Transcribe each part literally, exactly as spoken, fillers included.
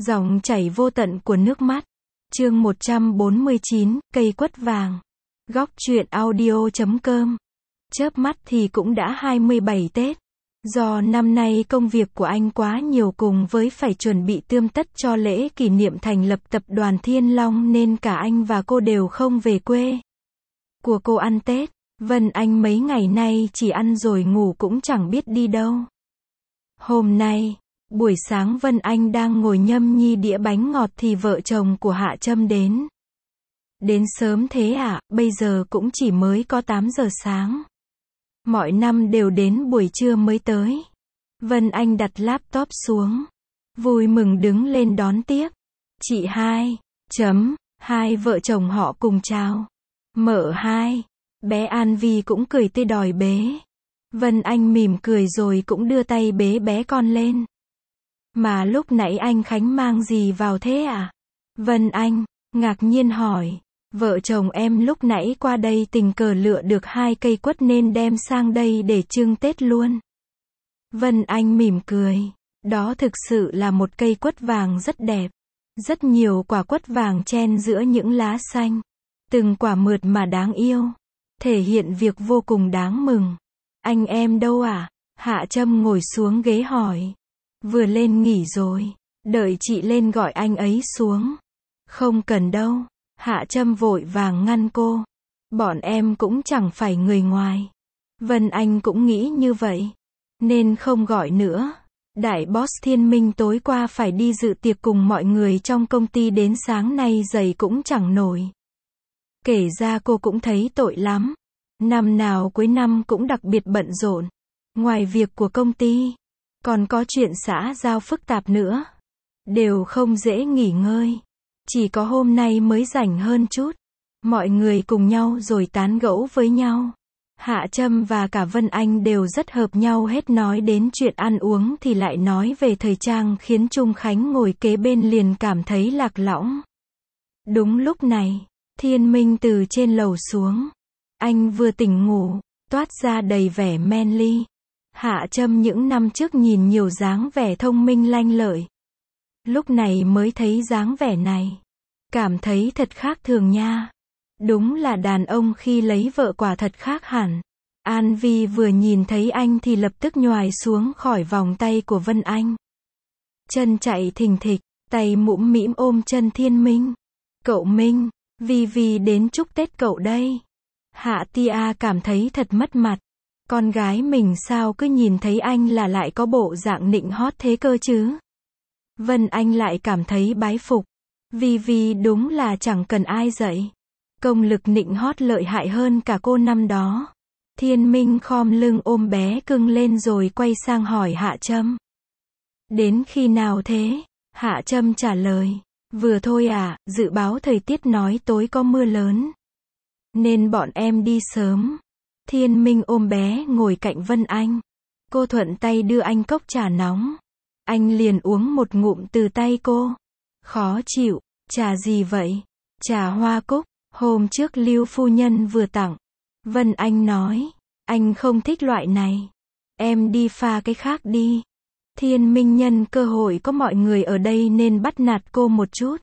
Dòng chảy vô tận của nước mắt. Chương một trăm bốn mươi chín, cây quất vàng. Góc truyện audio chấm com. Chớp mắt thì cũng đã hai mươi bảy Tết. Do năm nay công việc của anh quá nhiều cùng với phải chuẩn bị tươm tất cho lễ kỷ niệm thành lập tập đoàn Thiên Long nên cả anh và cô đều không về quê của cô ăn Tết. Vân Anh mấy ngày nay chỉ ăn rồi ngủ cũng chẳng biết đi đâu. Hôm nay, buổi sáng Vân Anh đang ngồi nhâm nhi đĩa bánh ngọt thì vợ chồng của Hạ Trâm đến. Đến sớm thế à, bây giờ cũng chỉ mới có tám giờ sáng. Mọi năm đều đến buổi trưa mới tới. Vân Anh đặt laptop xuống. Vui mừng đứng lên đón tiếp. Chị hai, chấm, hai vợ chồng họ cùng chào. Mợ hai, bé An Vi cũng cười tươi đòi bế. Vân Anh mỉm cười rồi cũng đưa tay bế bé con lên. Mà lúc nãy anh Khánh mang gì vào thế à? Vân Anh, ngạc nhiên hỏi. Vợ chồng em lúc nãy qua đây tình cờ lựa được hai cây quất nên đem sang đây để trưng Tết luôn. Vân Anh mỉm cười. Đó thực sự là một cây quất vàng rất đẹp. Rất nhiều quả quất vàng chen giữa những lá xanh. Từng quả mượt mà đáng yêu. Thể hiện việc vô cùng đáng mừng. Anh em đâu à? Hạ Trâm ngồi xuống ghế hỏi. Vừa lên nghỉ rồi. Đợi chị lên gọi anh ấy xuống. Không cần đâu. Hạ Trâm vội vàng ngăn cô. Bọn em cũng chẳng phải người ngoài. Vân Anh cũng nghĩ như vậy. Nên không gọi nữa. Đại boss Thiên Minh tối qua phải đi dự tiệc cùng mọi người trong công ty đến sáng nay dậy cũng chẳng nổi. Kể ra cô cũng thấy tội lắm. Năm nào cuối năm cũng đặc biệt bận rộn. Ngoài việc của công ty, còn có chuyện xã giao phức tạp nữa. Đều không dễ nghỉ ngơi. Chỉ có hôm nay mới rảnh hơn chút. Mọi người cùng nhau rồi tán gẫu với nhau. Hạ Trâm và cả Vân Anh đều rất hợp nhau, hết nói đến chuyện ăn uống thì lại nói về thời trang, khiến Trung Khánh ngồi kế bên liền cảm thấy lạc lõng. Đúng lúc này, Thiên Minh từ trên lầu xuống. Anh vừa tỉnh ngủ, toát ra đầy vẻ manly. Hạ Trâm những năm trước nhìn nhiều dáng vẻ thông minh lanh lợi. Lúc này mới thấy dáng vẻ này. Cảm thấy thật khác thường nha. Đúng là đàn ông khi lấy vợ quả thật khác hẳn. An Vi vừa nhìn thấy anh thì lập tức nhoài xuống khỏi vòng tay của Vân Anh. Chân chạy thình thịch, tay mũm mĩm ôm chân Thiên Minh. Cậu Minh, Vi Vi đến chúc Tết cậu đây. Hạ Tia cảm thấy thật mất mặt. Con gái mình sao cứ nhìn thấy anh là lại có bộ dạng nịnh hót thế cơ chứ? Vân Anh lại cảm thấy bái phục. Vi Vi đúng là chẳng cần ai dạy. Công lực nịnh hót lợi hại hơn cả cô năm đó. Thiên Minh khom lưng ôm bé cưng lên rồi quay sang hỏi Hạ Trâm. Đến khi nào thế? Hạ Trâm trả lời. Vừa thôi à, dự báo thời tiết nói tối có mưa lớn. Nên bọn em đi sớm. Thiên Minh ôm bé ngồi cạnh Vân Anh. Cô thuận tay đưa anh cốc trà nóng. Anh liền uống một ngụm từ tay cô. Khó chịu, trà gì vậy? Trà hoa cúc, hôm trước Lưu phu nhân vừa tặng. Vân Anh nói, anh không thích loại này. Em đi pha cái khác đi. Thiên Minh nhân cơ hội có mọi người ở đây nên bắt nạt cô một chút.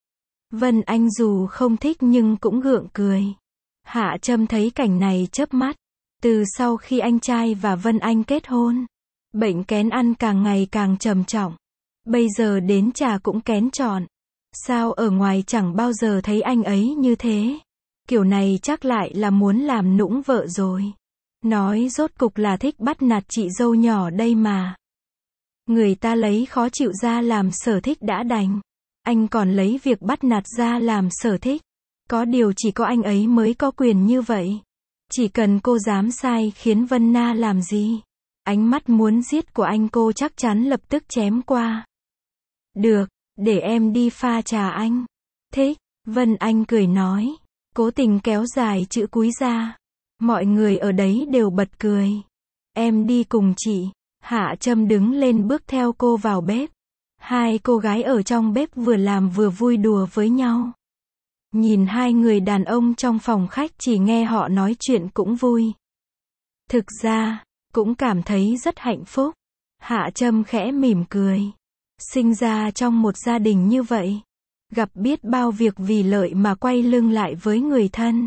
Vân Anh dù không thích nhưng cũng gượng cười. Hạ Trâm thấy cảnh này chớp mắt. Từ sau khi anh trai và Vân Anh kết hôn, bệnh kén ăn càng ngày càng trầm trọng. Bây giờ đến trà cũng kén chọn. Sao ở ngoài chẳng bao giờ thấy anh ấy như thế? Kiểu này chắc lại là muốn làm nũng vợ rồi. Nói rốt cục là thích bắt nạt chị dâu nhỏ đây mà. Người ta lấy khó chịu ra làm sở thích đã đành. Anh còn lấy việc bắt nạt ra làm sở thích. Có điều chỉ có anh ấy mới có quyền như vậy. Chỉ cần cô dám sai khiến Vân Na làm gì, ánh mắt muốn giết của anh cô chắc chắn lập tức chém qua. Được, để em đi pha trà anh. Thích, Vân Anh cười nói. Cố tình kéo dài chữ cúi ra. Mọi người ở đấy đều bật cười. Em đi cùng chị. Hạ Trâm đứng lên bước theo cô vào bếp. Hai cô gái ở trong bếp vừa làm vừa vui đùa với nhau. Nhìn hai người đàn ông trong phòng khách chỉ nghe họ nói chuyện cũng vui. Thực ra, cũng cảm thấy rất hạnh phúc. Hạ Trâm khẽ mỉm cười. Sinh ra trong một gia đình như vậy. Gặp biết bao việc vì lợi mà quay lưng lại với người thân.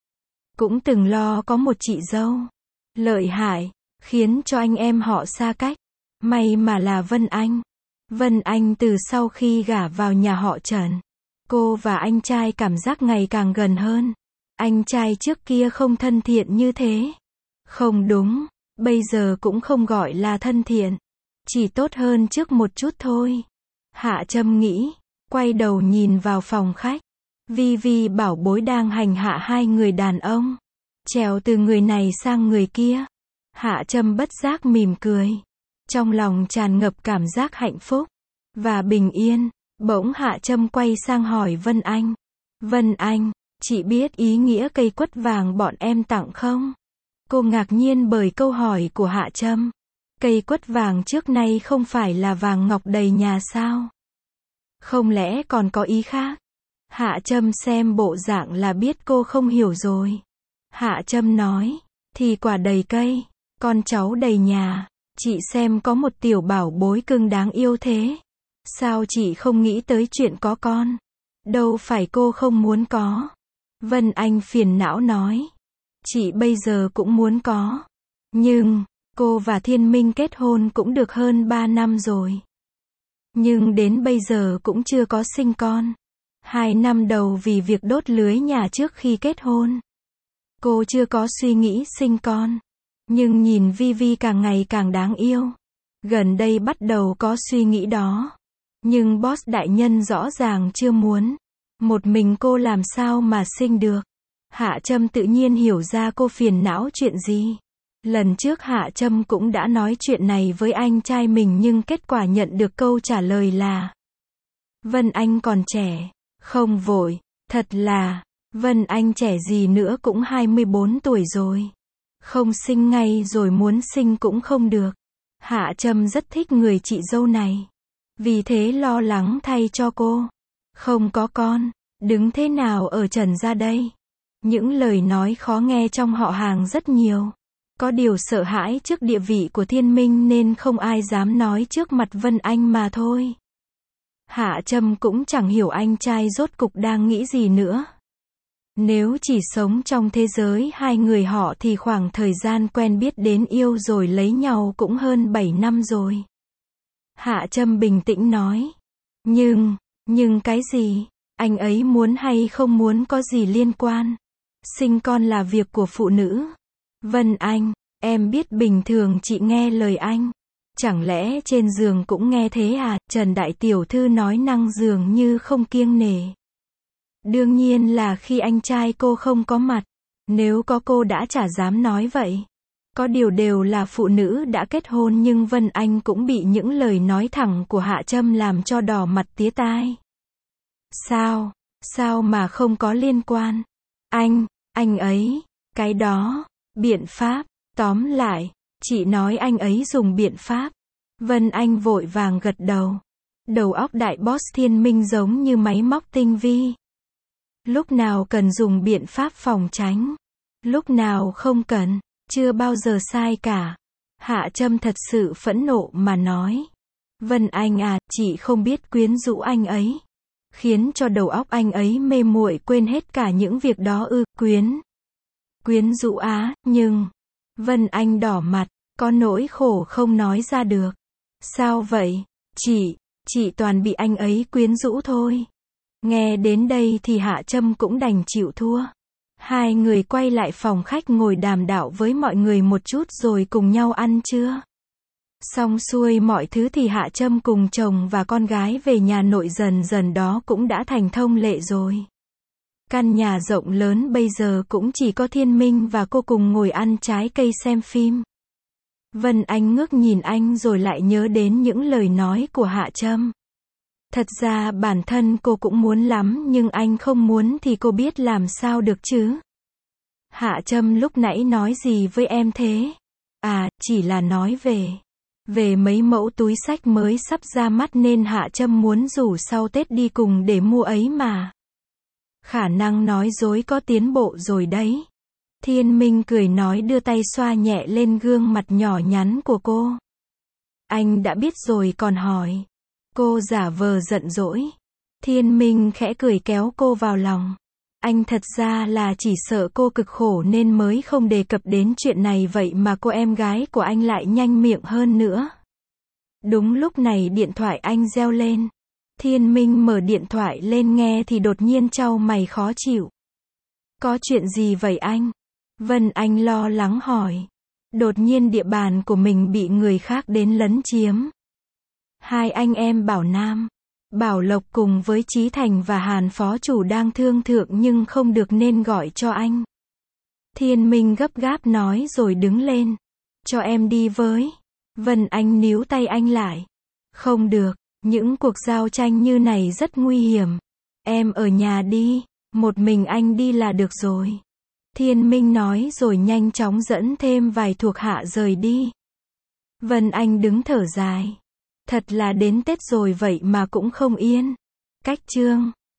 Cũng từng lo có một chị dâu lợi hại, khiến cho anh em họ xa cách. May mà là Vân Anh. Vân Anh từ sau khi gả vào nhà họ Trần, cô và anh trai cảm giác ngày càng gần hơn. Anh trai trước kia không thân thiện như thế. Không đúng, bây giờ cũng không gọi là thân thiện. Chỉ tốt hơn trước một chút thôi. Hạ Trâm nghĩ, quay đầu nhìn vào phòng khách. Vi Vi bảo bối đang hành hạ hai người đàn ông. Trèo từ người này sang người kia. Hạ Trâm bất giác mỉm cười. Trong lòng tràn ngập cảm giác hạnh phúc và bình yên. Bỗng Hạ Trâm quay sang hỏi Vân Anh. Vân Anh, chị biết ý nghĩa cây quất vàng bọn em tặng không? Cô ngạc nhiên bởi câu hỏi của Hạ Trâm. Cây quất vàng trước nay không phải là vàng ngọc đầy nhà sao? Không lẽ còn có ý khác? Hạ Trâm xem bộ dạng là biết cô không hiểu rồi. Hạ Trâm nói, thì quả đầy cây, con cháu đầy nhà. Chị xem có một tiểu bảo bối cưng đáng yêu thế. Sao chị không nghĩ tới chuyện có con? Đâu phải cô không muốn có. Vân Anh phiền não nói. Chị bây giờ cũng muốn có. Nhưng, cô và Thiên Minh kết hôn cũng được hơn ba năm rồi. Nhưng đến bây giờ cũng chưa có sinh con. Hai năm đầu vì việc đốt lưới nhà trước khi kết hôn. Cô chưa có suy nghĩ sinh con. Nhưng nhìn Vi Vi càng ngày càng đáng yêu. Gần đây bắt đầu có suy nghĩ đó. Nhưng boss đại nhân rõ ràng chưa muốn. Một mình cô làm sao mà sinh được. Hạ Trâm tự nhiên hiểu ra cô phiền não chuyện gì. Lần trước Hạ Trâm cũng đã nói chuyện này với anh trai mình nhưng kết quả nhận được câu trả lời là Vân Anh còn trẻ, không vội, thật là, Vân Anh trẻ gì nữa cũng hai mươi bốn tuổi rồi. Không sinh ngay rồi muốn sinh cũng không được. Hạ Trâm rất thích người chị dâu này. Vì thế lo lắng thay cho cô. Không có con, đứng thế nào ở Trần gia đây? Những lời nói khó nghe trong họ hàng rất nhiều. Có điều sợ hãi trước địa vị của Thiên Minh nên không ai dám nói trước mặt Vân Anh mà thôi. Hạ Trâm cũng chẳng hiểu anh trai rốt cục đang nghĩ gì nữa. Nếu chỉ sống trong thế giới hai người họ thì khoảng thời gian quen biết đến yêu rồi lấy nhau cũng hơn bảy năm rồi. Hạ Trâm bình tĩnh nói. Nhưng, nhưng cái gì? Anh ấy muốn hay không muốn có gì liên quan. Sinh con là việc của phụ nữ. Vân Anh, em biết bình thường chị nghe lời anh. Chẳng lẽ trên giường cũng nghe thế à? Trần Đại Tiểu Thư nói năng dường như không kiêng nể. Đương nhiên là khi anh trai cô không có mặt. Nếu có cô đã chả dám nói vậy. Có điều đều là phụ nữ đã kết hôn nhưng Vân Anh cũng bị những lời nói thẳng của Hạ Trâm làm cho đỏ mặt tía tai. Sao? Sao mà không có liên quan? Anh, anh ấy, cái đó, biện pháp, tóm lại, chị nói anh ấy dùng biện pháp. Vân Anh vội vàng gật đầu. Đầu óc đại boss Thiên Minh giống như máy móc tinh vi. Lúc nào cần dùng biện pháp phòng tránh, lúc nào không cần, chưa bao giờ sai cả. Hạ Trâm thật sự phẫn nộ mà nói. Vân Anh à, chị không biết quyến rũ anh ấy. Khiến cho đầu óc anh ấy mê muội quên hết cả những việc đó ư, quyến. Quyến rũ á, nhưng... Vân Anh đỏ mặt, có nỗi khổ không nói ra được. Sao vậy? Chị, chị toàn bị anh ấy quyến rũ thôi. Nghe đến đây thì Hạ Trâm cũng đành chịu thua. Hai người quay lại phòng khách ngồi đàm đạo với mọi người một chút rồi cùng nhau ăn trưa. Xong xuôi mọi thứ thì Hạ Trâm cùng chồng và con gái về nhà nội dần dần đó cũng đã thành thông lệ rồi. Căn nhà rộng lớn bây giờ cũng chỉ có Thiên Minh và cô cùng ngồi ăn trái cây xem phim. Vân Anh ngước nhìn anh rồi lại nhớ đến những lời nói của Hạ Trâm. Thật ra bản thân cô cũng muốn lắm nhưng anh không muốn thì cô biết làm sao được chứ. Hạ Trâm lúc nãy nói gì với em thế? À, chỉ là nói về. Về mấy mẫu túi xách mới sắp ra mắt nên Hạ Trâm muốn rủ sau Tết đi cùng để mua ấy mà. Khả năng nói dối có tiến bộ rồi đấy. Thiên Minh cười nói đưa tay xoa nhẹ lên gương mặt nhỏ nhắn của cô. Anh đã biết rồi còn hỏi. Cô giả vờ giận dỗi. Thiên Minh khẽ cười kéo cô vào lòng. Anh thật ra là chỉ sợ cô cực khổ nên mới không đề cập đến chuyện này, vậy mà cô em gái của anh lại nhanh miệng hơn nữa. Đúng lúc này điện thoại anh reo lên. Thiên Minh mở điện thoại lên nghe thì đột nhiên chau mày khó chịu. Có chuyện gì vậy anh? Vân Anh lo lắng hỏi. Đột nhiên địa bàn của mình bị người khác đến lấn chiếm. Hai anh em Bảo Nam, Bảo Lộc cùng với Chí Thành và Hàn phó chủ đang thương thượng nhưng không được nên gọi cho anh. Thiên Minh gấp gáp nói rồi đứng lên. Cho em đi với. Vân Anh níu tay anh lại. Không được, những cuộc giao tranh như này rất nguy hiểm. Em ở nhà đi, một mình anh đi là được rồi. Thiên Minh nói rồi nhanh chóng dẫn thêm vài thuộc hạ rời đi. Vân Anh đứng thở dài. Thật là đến Tết rồi vậy mà cũng không yên. Cách chương